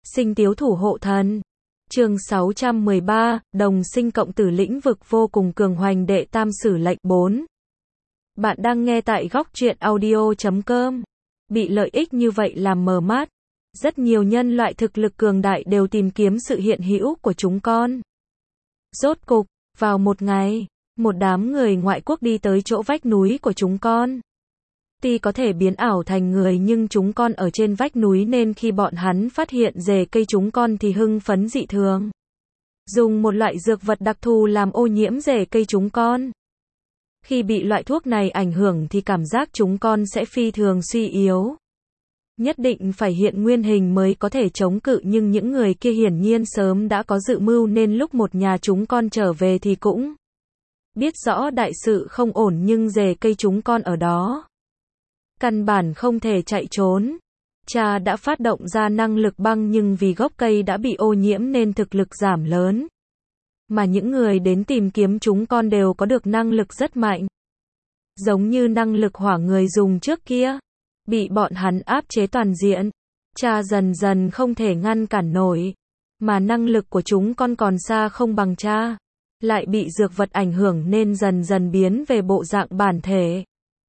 Sinh tiếu thủ hộ thần. Chương 613, đồng sinh cộng tử lĩnh vực vô cùng cường hoành đệ tam sử lệnh 4. Bạn đang nghe tại góc truyện audio.com. Bị lợi ích như vậy làm mờ mắt. Rất nhiều nhân loại thực lực cường đại đều tìm kiếm sự hiện hữu của chúng con. Rốt cục, vào một ngày, một đám người ngoại quốc đi tới chỗ vách núi của chúng con. Tuy có thể biến ảo thành người nhưng chúng con ở trên vách núi nên khi bọn hắn phát hiện rễ cây chúng con thì hưng phấn dị thường. Dùng một loại dược vật đặc thù làm ô nhiễm rễ cây chúng con. Khi bị loại thuốc này ảnh hưởng thì cảm giác chúng con sẽ phi thường suy yếu. Nhất định phải hiện nguyên hình mới có thể chống cự, nhưng những người kia hiển nhiên sớm đã có dự mưu nên lúc một nhà chúng con trở về thì cũng biết rõ đại sự không ổn, nhưng rễ cây chúng con ở đó căn bản không thể chạy trốn. Cha đã phát động ra năng lực băng nhưng vì gốc cây đã bị ô nhiễm nên thực lực giảm lớn. Mà những người đến tìm kiếm chúng con đều có được năng lực rất mạnh. Giống như năng lực hỏa người dùng trước kia. Bị bọn hắn áp chế toàn diện. Cha dần dần không thể ngăn cản nổi. Mà năng lực của chúng con còn xa không bằng cha. Lại bị dược vật ảnh hưởng nên dần dần biến về bộ dạng bản thể.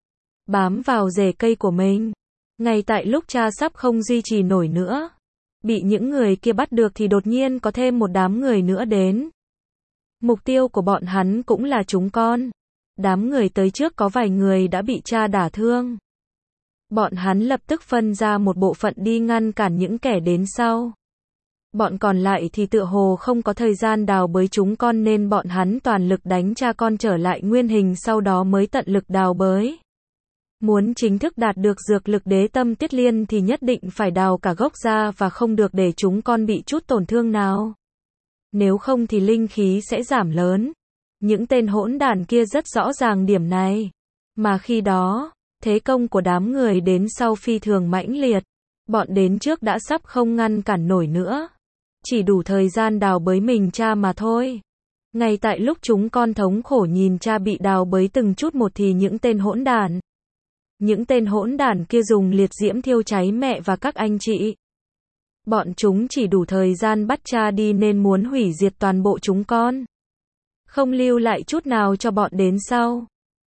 Bám vào rễ cây của mình. Ngay tại lúc cha sắp không duy trì nổi nữa, bị những người kia bắt được thì đột nhiên có thêm một đám người nữa đến. Mục tiêu của bọn hắn cũng là chúng con. Đám người tới trước có vài người đã bị cha đả thương. Bọn hắn lập tức phân ra một bộ phận đi ngăn cản những kẻ đến sau. Bọn còn lại thì tựa hồ không có thời gian đào bới chúng con nên bọn hắn toàn lực đánh cha con trở lại nguyên hình, sau đó mới tận lực đào bới. Muốn chính thức đạt được dược lực đế tâm tiết liên thì nhất định phải đào cả gốc ra và không được để chúng con bị chút tổn thương nào. Nếu không thì linh khí sẽ giảm lớn. Những tên hỗn đản kia rất rõ ràng điểm này. Mà khi đó, thế công của đám người đến sau phi thường mãnh liệt. Bọn đến trước đã sắp không ngăn cản nổi nữa. Chỉ đủ thời gian đào bới mình cha mà thôi. Ngay tại lúc chúng con thống khổ nhìn cha bị đào bới từng chút một thì những tên hỗn đản kia dùng liệt diễm thiêu cháy mẹ và các anh chị. Bọn chúng chỉ đủ thời gian bắt cha đi nên muốn hủy diệt toàn bộ chúng con. Không lưu lại chút nào cho bọn đến sau.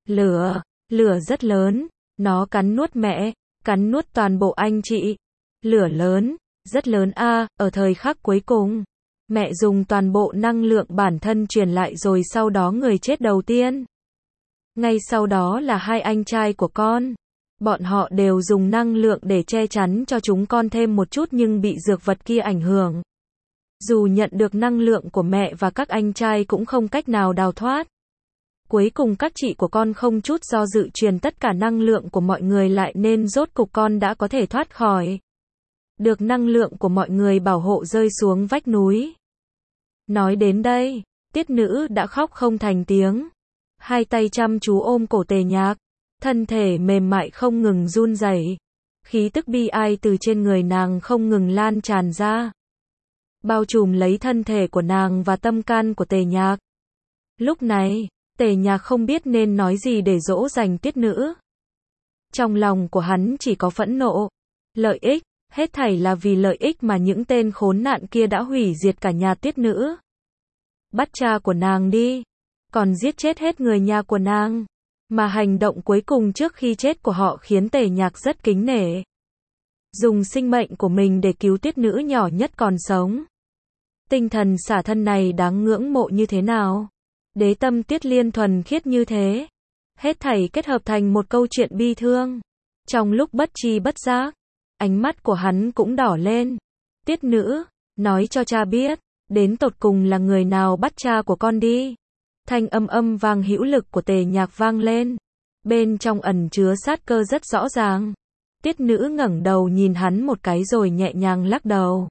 Lửa rất lớn, nó cắn nuốt mẹ, cắn nuốt toàn bộ anh chị. Lửa lớn, rất lớn a. Ở thời khắc cuối cùng, mẹ dùng toàn bộ năng lượng bản thân truyền lại rồi sau đó người chết đầu tiên. Ngay sau đó là hai anh trai của con. Bọn họ đều dùng năng lượng để che chắn cho chúng con thêm một chút nhưng bị dược vật kia ảnh hưởng. Dù nhận được năng lượng của mẹ và các anh trai cũng không cách nào đào thoát. Cuối cùng các chị của con không chút do dự truyền tất cả năng lượng của mọi người lại nên rốt cục con đã có thể thoát khỏi. Được năng lượng của mọi người bảo hộ rơi xuống vách núi. Nói đến đây, Tiết Nữ đã khóc không thành tiếng. Hai tay chăm chú ôm cổ Tề Nhạc. Thân thể mềm mại không ngừng run rẩy. Khí tức bi ai từ trên người nàng không ngừng lan tràn ra. Bao trùm lấy thân thể của nàng và tâm can của Tề Nhạc. Lúc này, Tề Nhạc không biết nên nói gì để dỗ dành Tiết Nữ. Trong lòng của hắn chỉ có phẫn nộ. Lợi ích, hết thảy là vì lợi ích mà những tên khốn nạn kia đã hủy diệt cả nhà Tiết Nữ. Bắt cha của nàng đi. Còn giết chết hết người nhà của nàng. Mà hành động cuối cùng trước khi chết của họ khiến Tề Nhạc rất kính nể. Dùng sinh mệnh của mình để cứu Tiết Nữ nhỏ nhất còn sống. Tinh thần xả thân này đáng ngưỡng mộ như thế nào? Đế tâm tiết liên thuần khiết như thế. Hết thảy kết hợp thành một câu chuyện bi thương. Trong lúc bất tri bất giác, ánh mắt của hắn cũng đỏ lên. Tiết Nữ, nói cho cha biết, đến tột cùng là người nào bắt cha của con đi. Thanh âm vang hữu lực của Tề Nhạc vang lên. Bên trong ẩn chứa sát cơ rất rõ ràng. Tiết Nữ ngẩng đầu nhìn hắn một cái rồi nhẹ nhàng lắc đầu.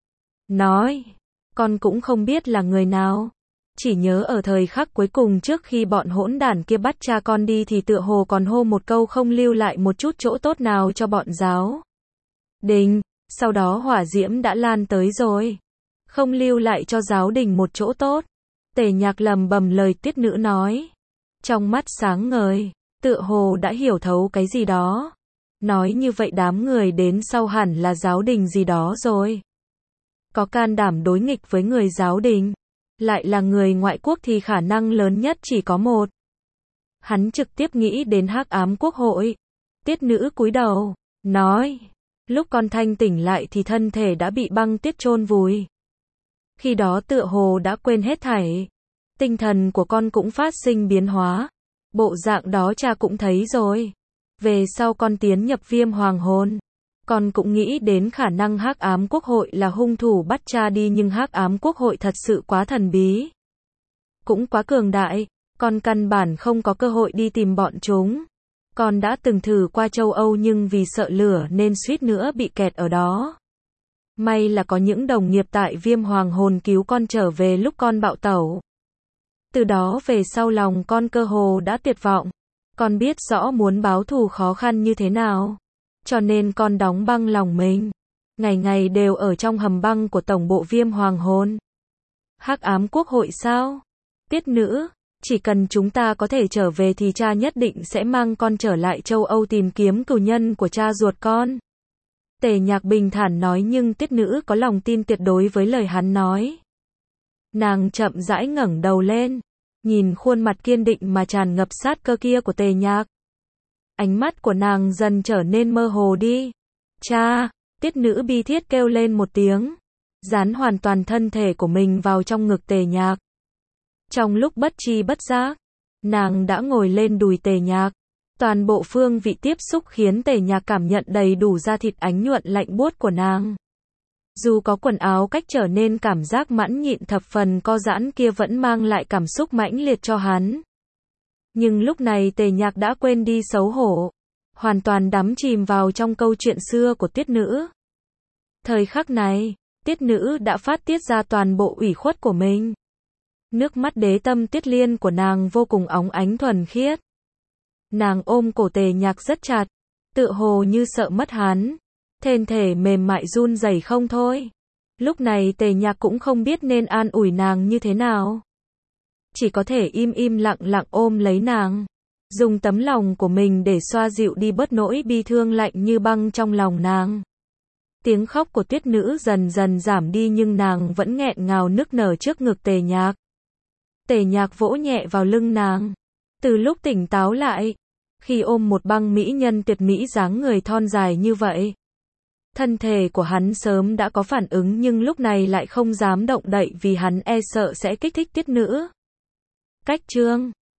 Nói, con cũng không biết là người nào. Chỉ nhớ ở thời khắc cuối cùng trước khi bọn hỗn đản kia bắt cha con đi thì tựa hồ còn hô một câu không lưu lại một chút chỗ tốt nào cho bọn giáo đình. Sau đó hỏa diễm đã lan tới rồi. Không lưu lại cho giáo đình một chỗ tốt. Tề Nhạc lầm bầm lời Tiết Nữ nói. Trong mắt sáng ngời, tựa hồ đã hiểu thấu cái gì đó. Nói như vậy đám người đến sau hẳn là giáo đình gì đó rồi. có can đảm đối nghịch với người giáo đình, lại là người ngoại quốc thì khả năng lớn nhất chỉ có một. Hắn trực tiếp nghĩ đến Hắc Ám Quốc hội. Tiết Nữ cúi đầu, nói, lúc con thanh tỉnh lại thì thân thể đã bị băng tuyết chôn vùi. Khi đó tựa hồ đã quên hết thảy. Tinh thần của con cũng phát sinh biến hóa. Bộ dạng đó cha cũng thấy rồi. Về sau con tiến nhập Viêm Hoàng Hồn, con cũng nghĩ đến khả năng Hắc Ám Quốc hội là hung thủ bắt cha đi, nhưng Hắc Ám Quốc hội thật sự quá thần bí, cũng quá cường đại, con căn bản không có cơ hội đi tìm bọn chúng. Con đã từng thử qua châu Âu nhưng vì sợ lửa nên suýt nữa bị kẹt ở đó. May là có những đồng nghiệp tại Viêm Hoàng Hồn cứu con trở về lúc con bạo tẩu. Từ đó về sau lòng con cơ hồ đã tuyệt vọng. Con biết rõ muốn báo thù khó khăn như thế nào. Cho nên con đóng băng lòng mình. Ngày ngày đều ở trong hầm băng của tổng bộ Viêm Hoàng Hồn. Hắc Ám Quốc hội sao? Tiết Nữ, chỉ cần chúng ta có thể trở về thì cha nhất định sẽ mang con trở lại châu Âu tìm kiếm cừu nhân của cha ruột con. Tề Nhạc bình thản nói, nhưng Tiết Nữ có lòng tin tuyệt đối với lời hắn nói. Nàng chậm rãi ngẩng đầu lên, nhìn khuôn mặt kiên định mà tràn ngập sát cơ kia của Tề Nhạc. Ánh mắt của nàng dần trở nên mơ hồ đi. Cha, Tiết Nữ bi thiết kêu lên một tiếng, dán hoàn toàn thân thể của mình vào trong ngực Tề Nhạc. Trong lúc bất tri bất giác, nàng đã ngồi lên đùi Tề Nhạc. Toàn bộ phương vị tiếp xúc khiến Tề Nhạc cảm nhận đầy đủ da thịt ánh nhuận lạnh buốt của nàng. Dù có quần áo cách trở nên cảm giác mãn nhịn thập phần co giãn kia vẫn mang lại cảm xúc mãnh liệt cho hắn. Nhưng lúc này Tề Nhạc đã quên đi xấu hổ, hoàn toàn đắm chìm vào trong câu chuyện xưa của Tiết Nữ. Thời khắc này, Tiết Nữ đã phát tiết ra toàn bộ ủy khuất của mình. Nước mắt đế tâm Tiết Liên của nàng vô cùng óng ánh thuần khiết. Nàng ôm cổ Tề Nhạc rất chặt, tựa hồ như sợ mất hắn. Thân thể mềm mại run rẩy không thôi. Lúc này Tề Nhạc cũng không biết nên an ủi nàng như thế nào. Chỉ có thể im im lặng lặng ôm lấy nàng, dùng tấm lòng của mình để xoa dịu đi bớt nỗi bi thương lạnh như băng trong lòng nàng. Tiếng khóc của Tiết Nữ dần dần giảm đi nhưng nàng vẫn nghẹn ngào nức nở trước ngực Tề Nhạc. Tề Nhạc vỗ nhẹ vào lưng nàng. Từ lúc tỉnh táo lại, khi ôm một băng mỹ nhân tuyệt mỹ dáng người thon dài như vậy, thân thể của hắn sớm đã có phản ứng nhưng lúc này lại không dám động đậy vì hắn e sợ sẽ kích thích Tiết Nữ. Cách chương